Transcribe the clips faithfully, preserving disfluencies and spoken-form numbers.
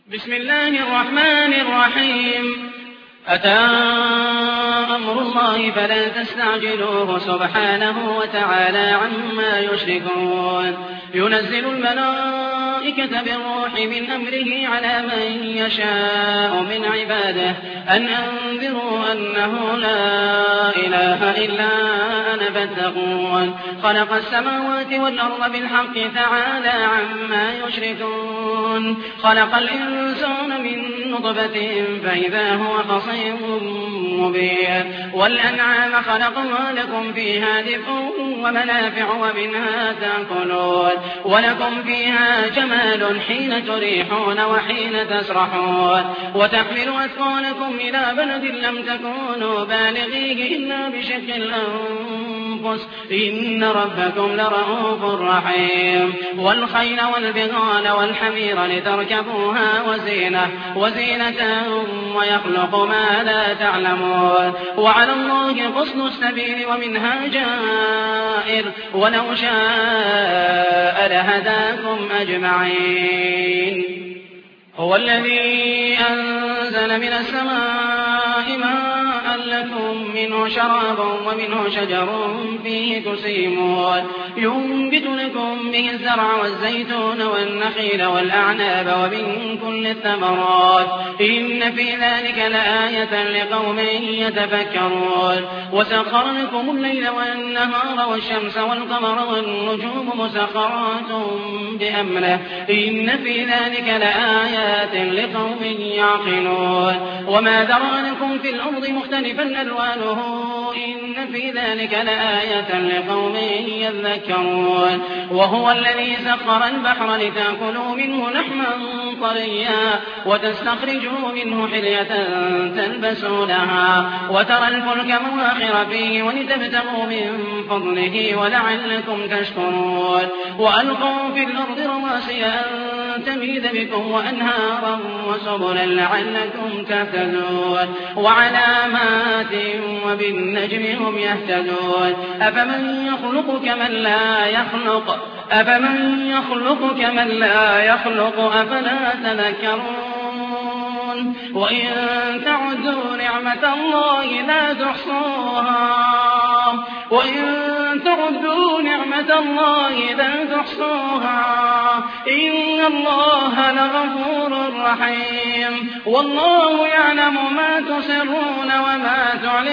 بسم الله الرحمن الرحيم أتى أمر الله فلا تستعجلوه سبحانه وتعالى عما يشركون ينزل الملائكة بالروح من أمره على من يشاء من عباده أن أنذروا أنه لا إله إلا أنا فاتقون خلق السماوات والأرض بالحق تعالى عما يشركون خلق الإنسان من نطفة فإذا هو خصيم مبين والأنعام خلقها لكم فيها دفء ومنافع ومنها تأكلون ولكم فيها جمال حين تريحون وحين تسرحون وتحمل أثقالكم إلى بلد لم تكونوا بالغيه إلا بشق الأنفس إن ربكم لرءوف رحيم والخيل والبغال والحمير لتركبوها وزينة وزينة ويخلق ما لا تعلمون وعلى الله قصد السبيل ومنها جائر ولو شاء لهداكم أجمعين هو الذي أنزل من السماء ماء لكم منه شراب ومنه شجر فيه تسيمون ينبت لكم به الزرع والزيتون والنخيل والأعناب ومن كل الثمرات إن في ذلك لآية لقوم يتفكرون وسخر لكم الليل والنهار والشمس والقمر والنجوم مسخرات بأمره إن في ذلك لآيات لقوم يعقلون وما ذرأ لكم في الأرض مختلفا ألوانه إن في ذلك لآية لقوم يذكرون وهو الذي سخر البحر لتأكلوا منه لحما طريا وتستخرجوا منه حلية تلبسونها وترى الفلك مواخر فيه ولتبتغوا من فضله ولعلكم تشكرون وألقوا في الأرض رواسي أن تميد بكم وأنهارا وسبلا لعلكم تهتدون وعلامات وبالنجم هم يهتدون أفمن يخلق كمن لا يخلق أفمن يخلق كمن لا يخلق أفلا تذكرون وإن تعدوا نعمة الله لا تحصوها وإن تعدوا نعمة الله لا تحصوها إن الله لغفور رحيم والله يعلم ما تسرون وما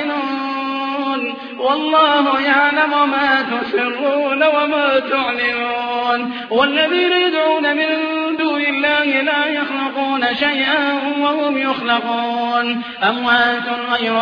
تعلنون والله يعلم ما تسرون وما تعلنون والذين يدعون من دون الله لا يخلقون شيئا وهم يخلقون أموات غير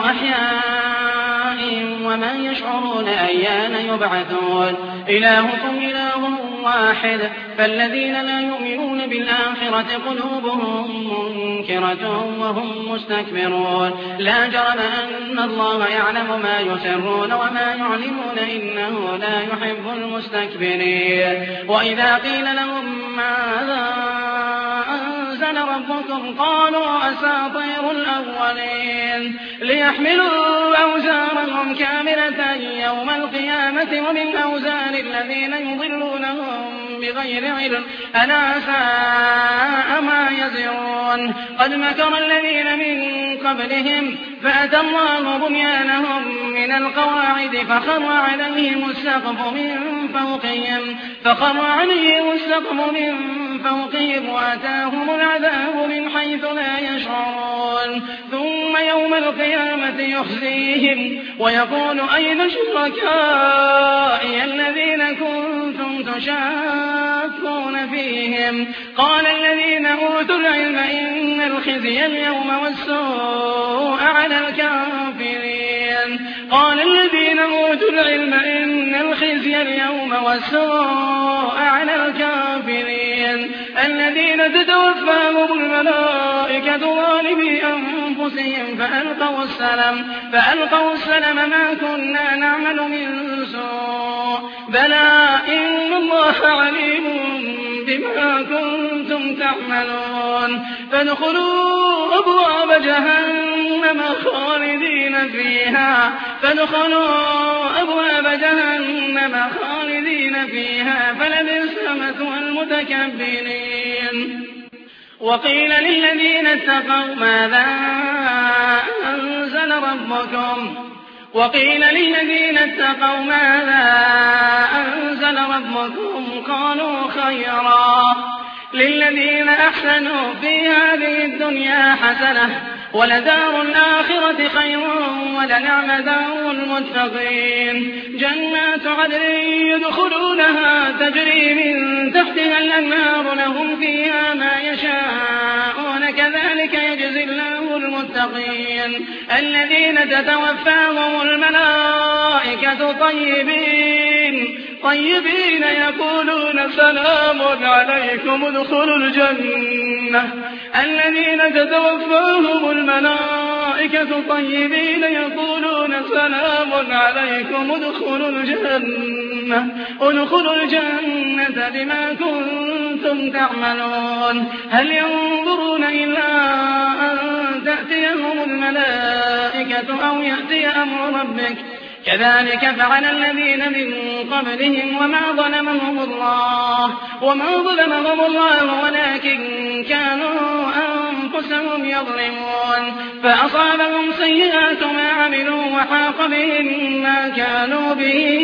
أحياء وما يشعرون أيان يبعثون إلهكم إله واحد فالذين لا يؤمنون بالآخرة قلوبهم منكرة وهم مستكبرون لا جرم أن الله يعلم ما يسرون وما يعلمون إنه لا يحب المستكبرين وإذا قيل لهم ماذا أنزل ربكم قالوا أساطير الأولين ليحملوا أوزارهم كاملة يوم القيامة ومن أوزار الذين يضلونهم بغير علم ألا ساء ما يزرون قد مكر الذين من قبلهم فأتى الله بنيانهم من القواعد فخر عليهم السقف من فوقهم فخر عليهم السقف من فوقهم وأتاهم العذاب من حيث لا يشعرون ثم يوم القيامة يخزيهم ويقول أين شركائي الذين كنتم تشاكون فيهم قال الذين أوتوا العلم إن الخزي اليوم والسوء على الكافرين قال الذين أوتوا العلم إن الخزي اليوم والسوء على الكافرين الذين تتوفاهم الملائكة ظالمي أنفسهم فألقوا السلم فألقوا السلم ما كنا نعمل من سوء بلى إن الله عليم بما كنتم تعملون فادخلوا أبواب جهنم خالدين فيها فادخلوا أبواب جهنم خالدين فيها فلبئس مثوى المتكبرين وقيل للذين اتقوا ماذا أنزل ربكم وقيل للذين اتقوا ماذا أنزل ربكم قالوا خيرا للذين أحسنوا في هذه الدنيا حسنة ولدار الآخرة خير ولنعم دار المتقين جنات عدن يدخلونها تجري من تحتها الأنهار لهم فيها ما يشاءون كذلك يجزي الله المتقين الذين تتوفاهم الملائكة طيبين طيبين يقولون سلام عليكم ادخلوا الجنة الذين تتوفاهم الملائكة طيبين يقولون سلام عليكم ادخلوا الجنة ادخلوا الجنة بما كنتم تعملون هل ينظرون إلا أن تأتيهم الملائكة أو يأتي أمر ربك كذلك فعل الذين من قبلهم وما ظلمهم الله وما ظلمهم الله ولكن كانوا أنفسهم يظلمون فأصابهم سيئات ما عملوا وحاق بهم ما كانوا به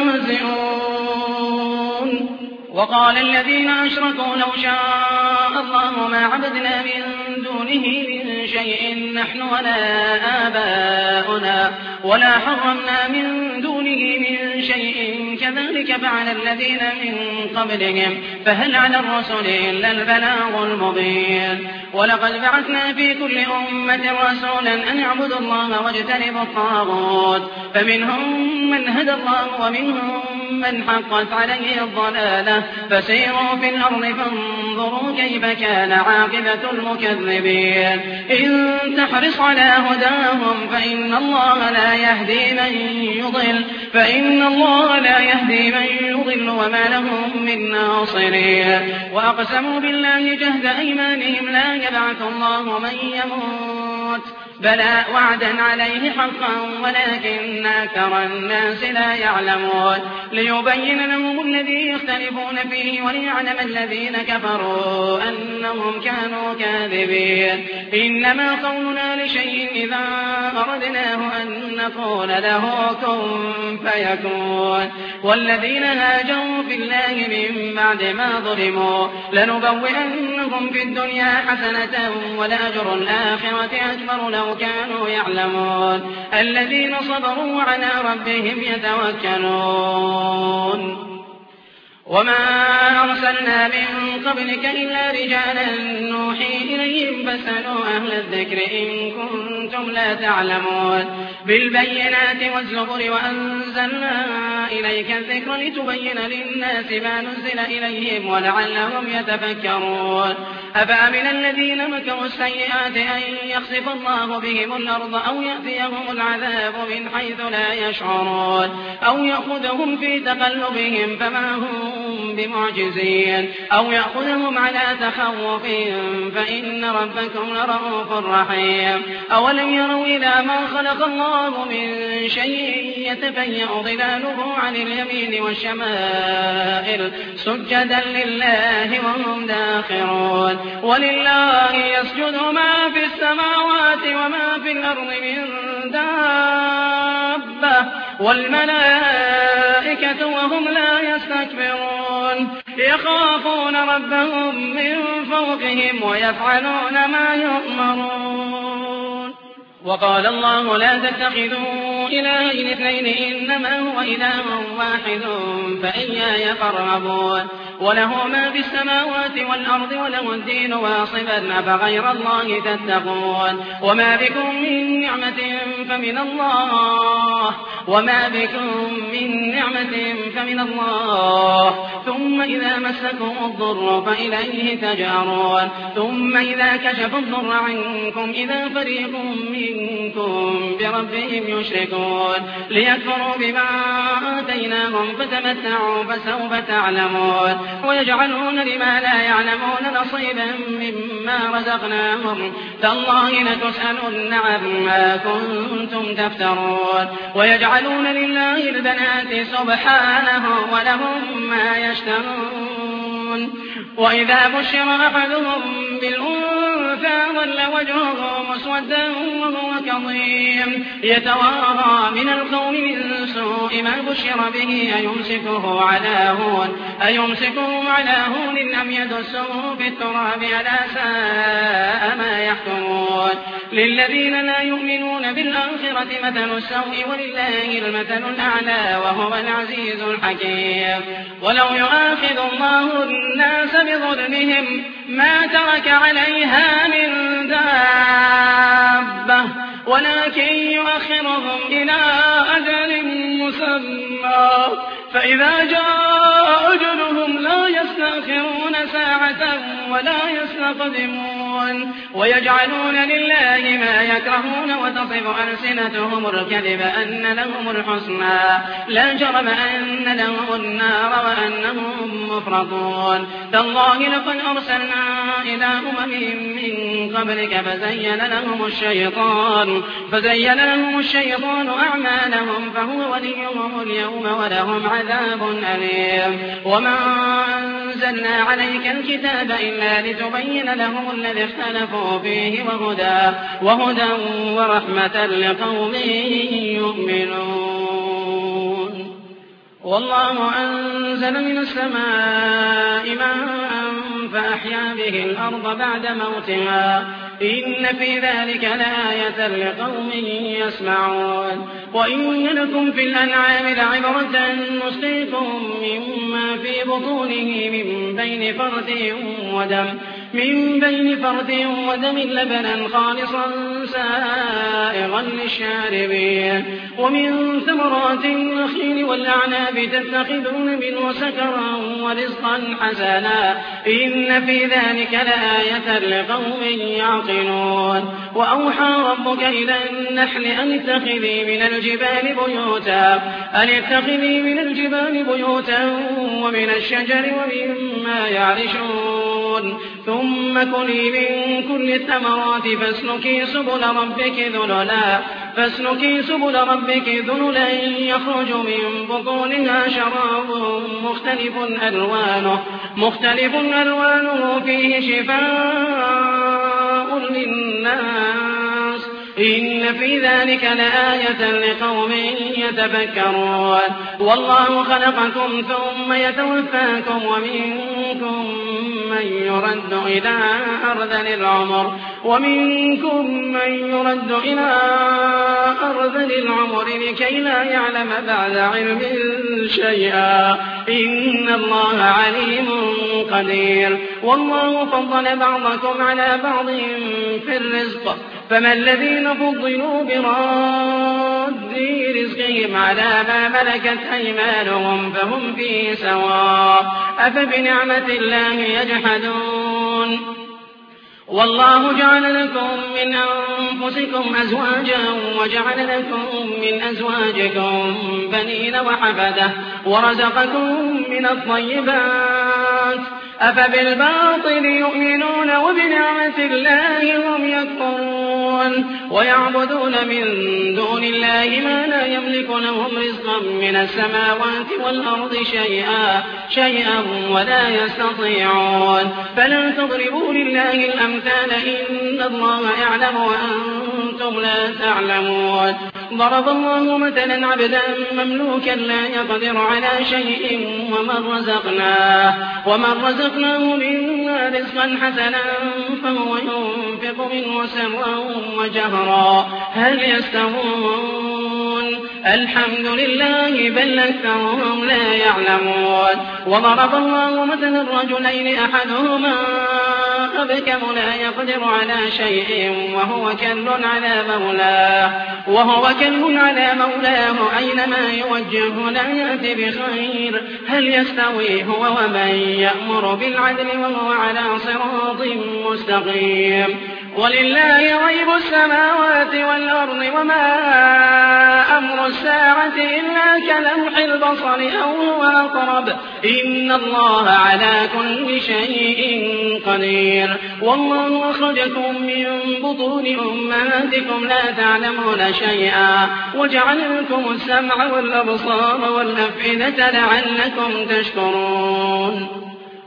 يستهزئون وقال الذين أشركوا لو شاء الله ما عبدنا من دونه من شيء نحن ولا آباؤنا ولا حرمنا من دونه من شيء كذلك فعل الذين من قبلهم فهل على الرسل إلا البلاغ المبين ولقد بعثنا في كل أمة رسولا أن اعبدوا الله واجتنبوا الطاغوت فمنهم من هدى الله ومنهم من حقت عليه الضلالة فسيروا في الأرض فانظروا كيف كان عاقبة المكذبين إن تحرص على هداهم فإن الله لا يهدي من يضل فإن الله لا يهدي من يضل وما لهم من ناصرين وأقسموا بالله جهد أيمانهم لا يبعث الله من يموت بلى وعدا عليه حقا ولكن أكثر الناس لا يعلمون ليبين لهم الذي يختلفون فيه وليعلم الذين كفروا أنهم كانوا كاذبين إنما قولنا لشيء إذا أردناه أن نقول له كن فيكون والذين هاجروا في الله من بعد ما ظلموا لنبوئنهم في الدنيا حسنة ولأجر الآخرة أكبر لو كانوا يعلمون الذين صبروا على ربهم يتوكلون وما أرسلنا من قبلك إلا رجالا نوحي إليهم فاسألوا أهل الذكر إن كنتم لا تعلمون بالبينات والزبر وأنزلنا إليك الذكر لتبين للناس ما نزل إليهم ولعلهم يتفكرون أفأمن الذين مكروا السيئات أن يخسف الله بهم الأرض أو يأتيهم العذاب من حيث لا يشعرون أو يأخذهم في تقلبهم فما هم بمعجزين أو يأخذهم على تخوف فإن ربكم لرؤوف رحيم أولم يروا إلى ما خلق الله من شيء يتفيأ ظلاله عن اليمين والشمائل سجدا لله وهم داخرون ولله يسجد ما في السماوات وما في الأرض من دابة والملائكة وهم لا يستكبرون يخافون ربهم من فوقهم ويفعلون ما يؤمرون وقال الله لا تتخذوا إلهين اثنين إنما هو إله واحد فإياي فارهبون وله ما في السماوات والأرض وله الدين واصبا أفغير الله تتقون وما بكم من نعمة فمن الله وما بكم من نعمة فمن الله ثم إذا مسكم الضر فإليه تجأرون ثم إذا كشف الضر عنكم إذا فريق منكم بربهم يشركون ليكفروا بما آتيناهم فتمتعوا فسوف تعلمون ويجعلون لما لا يعلمون نصيبا مما رزقناهم تالله لتسألن عما كنتم تفترون ويجعلون لله البنات سبحانه ولهم ما يشتهون وإذا بشر أحدهم بالأنثى ظل وجهه مسودا وهو كظيم يتوارى من القوم من سوء ما بشر به أيمسكه على هون أيمسكه على هون أم يدسه في التراب ألا ساء ما يحكمون للذين لا يؤمنون بالآخرة مثل السوء ولله المثل الأعلى وهو العزيز الحكيم ولو يؤاخذ الله الناس بظلمهم ما ترك عليها من دابة ولكن يؤخرهم إلى أجل مسمى فإذا جاء أجلهم لا يستأخرون ساعة ولا يستقدمون ويجعلون لله ما يكرهون وتصف ألسنتهم الكذب أن لهم الحسنى لا جرم أن لهم النار وأنهم مفرطون تالله لقد أرسلنا إلى أمم من قبلك فزين لهم الشيطان فزين لهم الشيطان أعمالهم فهو وليهم اليوم ولهم عذاب أليم وما أنزلنا عليك الكتاب إلا لتبين لهم الذي اختلفوا فيه وهدى, وهدى ورحمة لقوم يؤمنون والله أنزل من السماء ماء فأحيا به الأرض بعد موتها إن في ذلك لآية لقوم يسمعون وإن لكم في الأنعام لعبرة نسقيكم مما في بطونه من بين فرث ودم من بين فرث ودم لبنا خالصا سائغا للشاربين ومن ثمرات النخيل والأعناب تتخذون منه سكرا ورزقا حسنا إن في ذلك لآية لقوم يعقلون وأوحى ربك إلى النحل أن اتخذي من الجبال بيوتا أن اتخذي من الجبال بيوتا ومن الشجر ومما يعرشون ثم كلي من كل الثمرات فاسلكي سبل ربك ذللا فاسلكي سبل ربك ذللا يخرج من بطونها شراب مختلف ألوانه مختلف ألوانه فيه شفاء للناس إن في ذلك لآية لقوم يتفكرون والله خلقكم ثم يتوفاكم ومنكم من يرد إلى أرذل العمر ومنكم من يرد إلى أرذل العمر لكي لا يعلم بعد علم شيئا إن الله عليم قدير والله فضل بعضكم على بعض في الرزق فما الذين فضلوا براد رزقهم على ما ملكت أيمانهم فهم فيه سواء أفبنعمة الله يجحدون والله جعل لكم من أنفسكم أزواجا وجعل لكم من أزواجكم بنين وحفدة ورزقكم من الطيبات أفبالباطل يؤمنون وبنعمة الله هم يكفرون ويعبدون من دون الله ما لا يملك لهم رزقا من السماوات والأرض شيئا شيئا ولا يستطيعون فلا تضربوا لله الأمثال إن الله يعلم وأنتم لا تعلمون ضرب الله مثلا عبدا مملوكا لا يقدر على شيء ومن رزقناه ومن رزقناه منا رزقا حسنا فهو ينفق منه سرا وجهرا هل يستوون الحمد لله بل أكثرهم لا يعلمون وضرب الله مثلا الرجلين أحدهما أبكم لا يقدر على شيء وهو كل على مولاه وهو كل على مولاه أينما يوجهه لا يأتي بخير هل يستوي هو ومن يأمر بالعدل وهو على صراط مستقيم ولله غيب السماوات والأرض وما أمر الساعة إلا كلمح البصر أو هو أقرب إن الله على كل شيء قدير والله أخرجكم من بطون أمهاتكم لا تعلمون شيئا وجعل لكم السمع والأبصار والأفئدة لعلكم تشكرون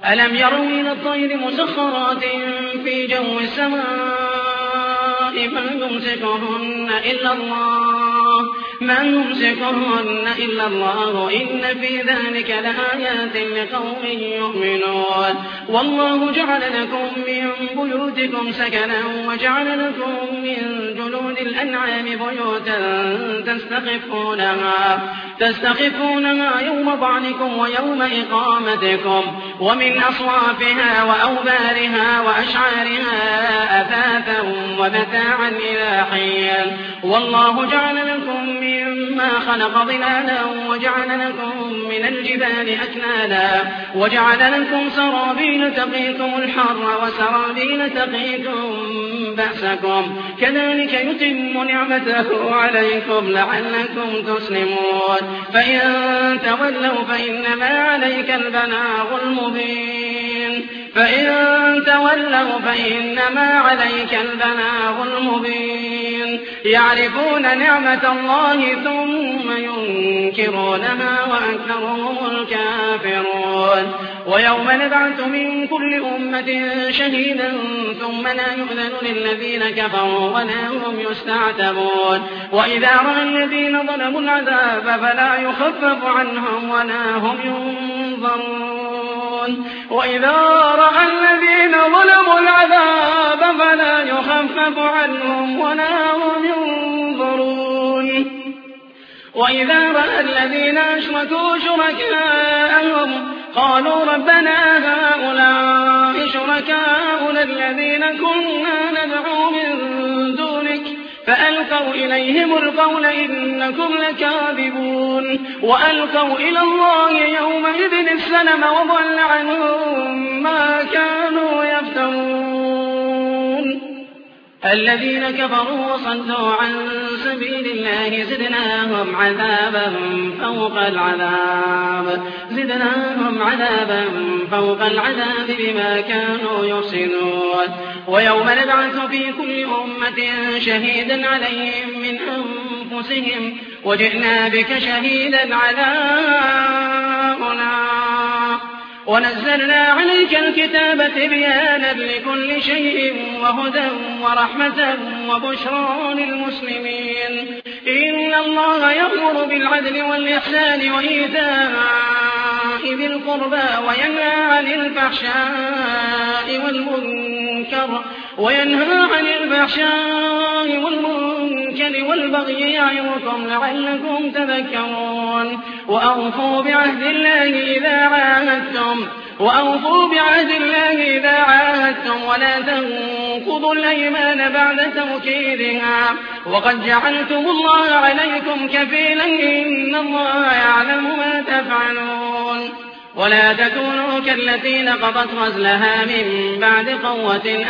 ألم يروا إلى الطير مسخرات في جو السماء ما يمسكهن إلا الله ما يمسكهن إلا الله إن في ذلك لآيات لقوم يؤمنون والله جعل لكم من بيوتكم سكنا وجعل لكم من جلود الأنعام بيوتا تستخفونها تستخفونها يوم ضعنكم ويوم إقامتكم ومن أصوافها وأوبارها وأشعارها أثاثا ومتاعا إلى حين والله جعل لكم مما خلق ظلالا وجعل لكم من الجبال أكنانا وجعل لكم سرابيل تقيكم الحر وسرابيل تقيكم بأسكم كذلك يتم نعمته عليكم لعلكم تسلمون فإن تولوا فإنما عليك البلاغ المبين فإن تولوا فإنما عليك البلاغ المبين يعرفون نعمة الله ثم ينكرونها وأكثرهم الكافرون ويوم نبعث من كل أمة شهيدا ثم لا يؤذن للذين كفروا ولا هم يستعتبون وإذا رأى الذين ظلموا العذاب فلا يخفف عنهم ولا هم ينظرون وإذا رأى الذين ظلموا العذاب فلا يخفف عنهم ولا هم ينظرون وإذا رأى الذين أشركوا شركاءهم قالوا ربنا هؤلاء شركاؤنا الذين كنا ندعو من دونك فألقوا إليهم القول إنكم لكاذبون وألقوا إلى الله يومئذ السلم وضل عنهم ما كانوا يفترون الذين كفروا وصدوا عن سبيل الله زدناهم عذابا فوق العذاب زدناهم عذابا فوق العذاب بما كانوا يفسدون ويوم نبعث في كل أمة شهيدا عليهم من أنفسهم وجئنا بك شهيدا على هؤلاء ونزلنا عليك الكتاب تبيانا لكل شيء وهدى ورحمة وبشرى للمسلمين إن الله يأمر بالعدل والإحسان وإيتاء ذي القربى وينهى عن الفحشاء والمنكر وينهى عن الفحشاء والمنكر والبغي يعظكم لعلكم تذكرون وأوفوا بعهد الله إذا عاهدتم وأوفوا بعهد الله إذا عاهدتم ولا تنقضوا الأيمان بعد توكيدها وقد جعلتم الله عليكم كفيلا إن الله يعلم ما تفعلون ولا تكونوا كالتي نقضت غزلها من بعد قوة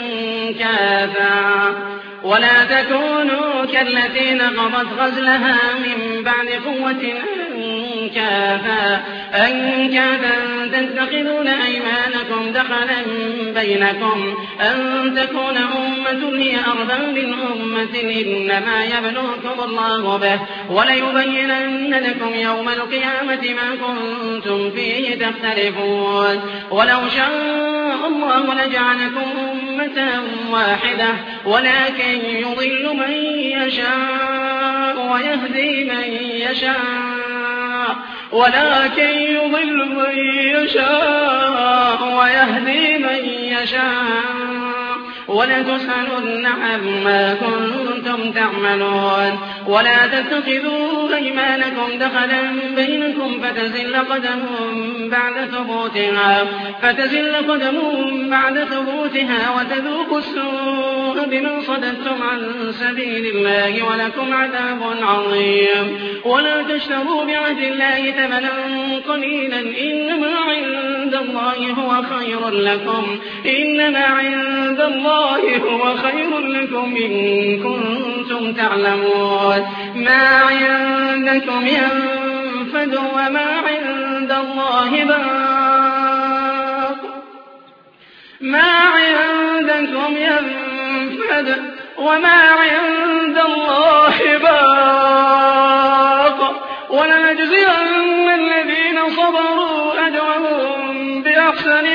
أنكاثا ولا تكونوا كالتي نقضت غزلها من بعد قوة أنكاثا أنكاثا تتخذون أيمانكم دخلا بينكم أن تكون أمة هي أربى من أمة إنما يبلوكم الله به وليبينن لكم يوم القيامة ما كنتم فيه تختلفون ولو شاء الله لجعلكم أمة واحدة ولكن يضل من يشاء ويهدي من يشاء ولكن يضل من يشاء ويهدي من يشاء ولتسألن عما كنتم تعملون ولا تتخذوا أيمانكم دخلا بينكم فتزل قدم بعد ثبوتها فتزل قدم بعد ثبوتها وتذوقوا السوء بما صددتم عن سبيل الله ولكم عذاب عظيم ولا تشتروا بعهد الله ثمنا قليلا إنما عند الله هو خير لكم إنما عند الله هو خير لكم إن كنتم تعلمون ما عندكم ينفد وما عند الله باق ما عندكم ينفد وما عند الله باق ولنجزين الذين صبروا أجرهم بأحسن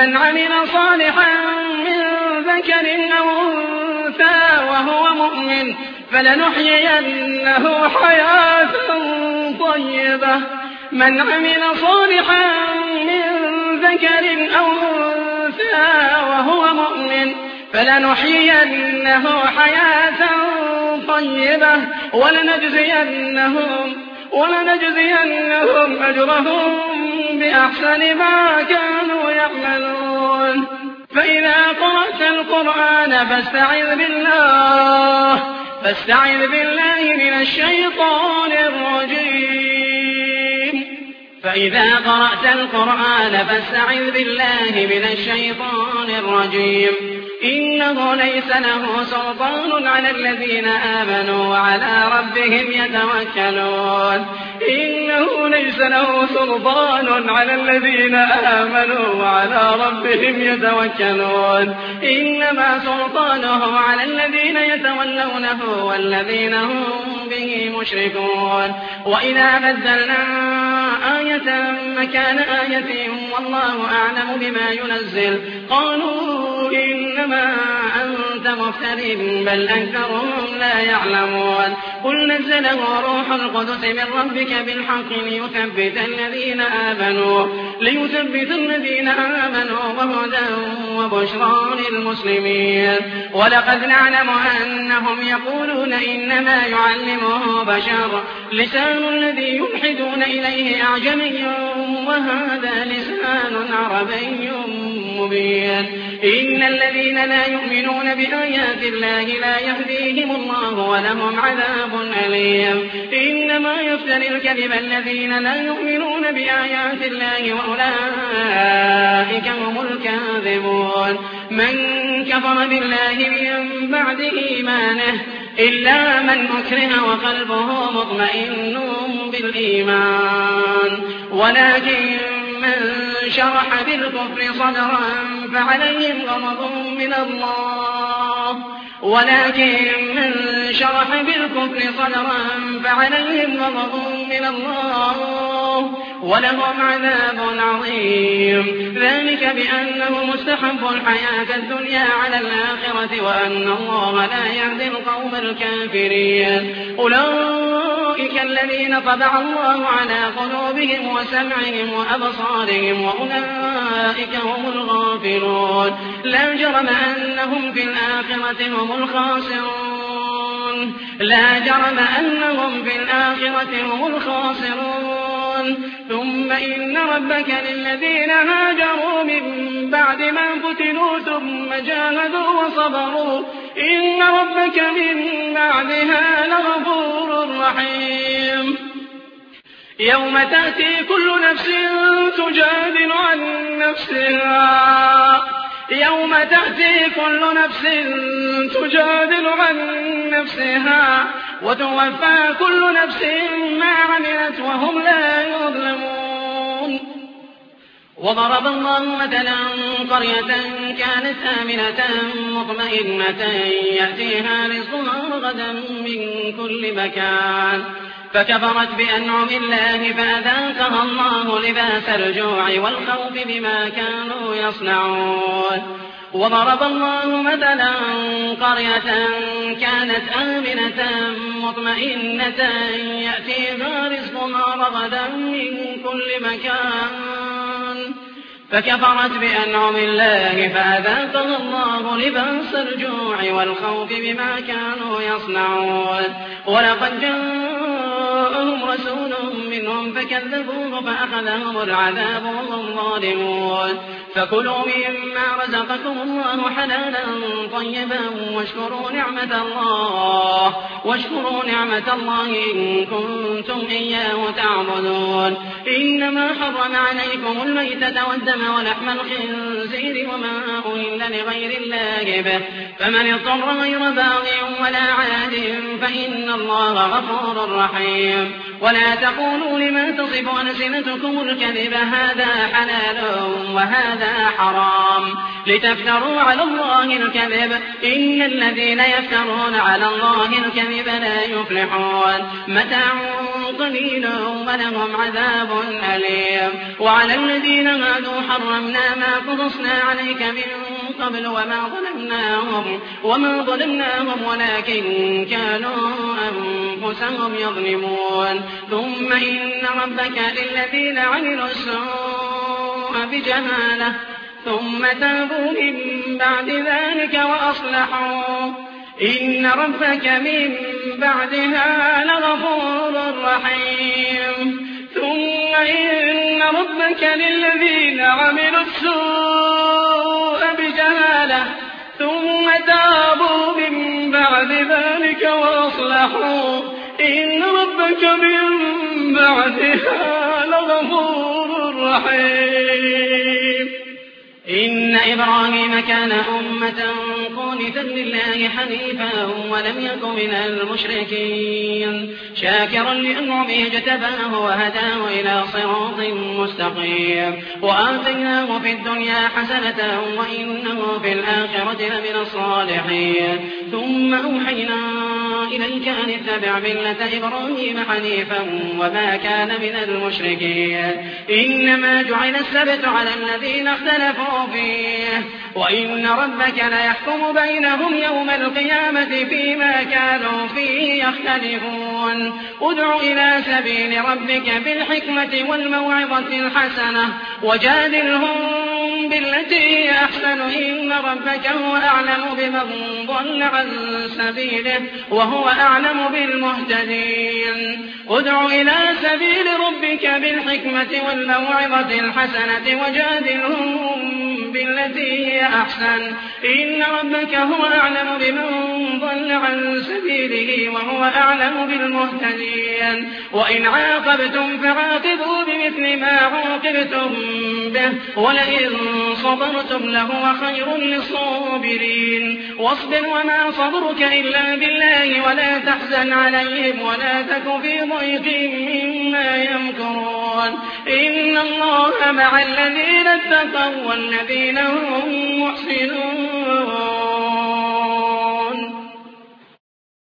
من عمل صالحا من ذكر أو أنثى وهو مؤمن فلنحيينه حياة طيبة من عمل صالحا من ذكر أو أنثى وهو مؤمن فلنحيينه حياة طيبة ولنجزينهم ولنجزينهم أجرهم بأحسن ما كانوا يعملون فإذا قرأت القرآن فاستعذ بالله فاستعذ بالله من الشيطان الرجيم فإذا قرأت القرآن فاستعذ بالله من الشيطان الرجيم إنه ليس له سلطان على الذين آمنوا وعلى ربهم يتوكلون إنه ليس له سلطان على الذين آمنوا وعلى ربهم يتوكلون إنما سلطانه على الذين يتولونه والذين هم به مشركون وإذا بدلنا آية مكان آية والله أعلم بما ينزل قالوا إنما أنت مفتر بل أكثرهم لا يعلمون قل نزله روح القدس من ربك بالحق ليثبت الذين آمنوا ليثبت الذين آمنوا وهدى وبشرى للمسلمين ولقد نعلم أنهم يقولون إنما يعلمه بشر لسان الذي يلحدون إليه أعجمي وهذا لسان عربي مبين إن الذين لا يؤمنون بآيات الله لا يهديهم الله ولهم عذاب أليم إنما يفتري الكذب الذين لا يؤمنون بآيات الله وأولئك هم الكاذبون من كفر بالله من بعد إيمانه إلا من أكره وقلبه مطمئن بالإيمان ولكن من شرح بالكفر صدرا فعليهم غضب من الله ولكن من شرح بالكفر صدرا فعليهم غضب من الله ولهم عذاب عظيم ذلك بأنه مستحب الحياة الدنيا على الآخرة وأن الله لا يهدي القوم الكافرين أولئك الذين طبع الله على قلوبهم وسمعهم وأبصارهم وأولئك هم الغافلون لا جرم أنهم في الآخرة هم الخاسرون لا جرم أنهم في الآخرة هم الخاسرون ثم إن ربك للذين هاجروا من بعد ما فتنوا ثم جاهدوا وصبروا إن ربك من بعدها لغفور رحيم يوم تأتي كل نفس تجادل عن نفسها يوم تأتي كل نفس تجادل عن نفسها وتوفى كل نفس ما عملت وهم لا يظلمون وضرب الله مثلا قرية كانت آمنة مطمئنة يأتيها رزقها رغدا من كل مكان فكفرت بأنعم الله فأذاقها الله لباس الجوع والخوف بما كانوا يصنعون وضرب الله مثلا قرية كانت آمنة مطمئنة يأتيها رزقها رغدا من كل مكان فكفرت بأنعم الله فأذاقها الله لباس الجوع والخوف بما كانوا يصنعون ولقد جاءهم رسول منهم فكذبوه فأخذهم العذاب وهم ظالمون فكلوا مما رزقكم الله حلالا طيبا واشكروا نعمة الله واشكروا نعمة الله إن كنتم إياه تعبدون إنما حرم عليكم الميتة والدم ولحم الخنزير وما أهل لغير الله به فمن اضطر غير باغ ولا عاد فإن الله غفور رحيم ولا تقولوا لما تصف ألسنتكم الكذب هذا حلال وهذا حرام لتفتروا على الله الكذب إن الذين يفترون على الله الكذب لا يفلحون متاع قليلا ولهم عذاب أليم. وعلى الذين هادوا حرمنا ما قصصنا عليك من قبل وما ظلمناهم, وما ظلمناهم ولكن كانوا أنفسهم يظلمون. ثم إن ربك للذين عملوا السوء بجهالة ثم تابوا من بعد ذلك وأصلحوا إن ربك من بعدها لغفور رحيم. ثم إن ربك للذين عملوا السوء بجهالة ثم تابوا من بعد ذلك وأصلحوا إن ربك من بعدها لغفور رحيم. إن إبراهيم كان أمة قانتا لله حنيفا ولم يك من المشركين شاكرا لأنعمه اجتباه وهداه إلى صراط مستقيم. وآتيناه في الدنيا حسنة وإنه في الآخرة لمن الصالحين. ثم أوحينا إليك أن اتبع ملة إبراهيم حنيفا وما كان من المشركين. إنما جعل السبت على الذين اختلفوا فيه وإن ربك ليحكم بينهم يوم القيامة فيما كانوا فيه يختلفون. ادع إلى سبيل ربك بالحكمة والموعظة الحسنة وجادلهم بالتي هي أحسن إن ربك هو أعلم بمن ضل عن سبيله وهو أعلم بالمهتدين. ادع إلى سبيل ربك بالحكمة والموعظة الحسنة وجادلهم بالتي هي أحسن إن ربك هو أعلم بمن ضل عن سبيله وهو أعلم بالمهتدين. وإن عاقبتم فعاقبوا بمثل ما عوقبتم به ولئن صبرتم لهو خير للصابرين. واصبر وما صبرك إلا بالله ولا تحزن عليهم ولا تك في ضيق مما يمكرون. إن الله مع الذين اتقوا والذين هم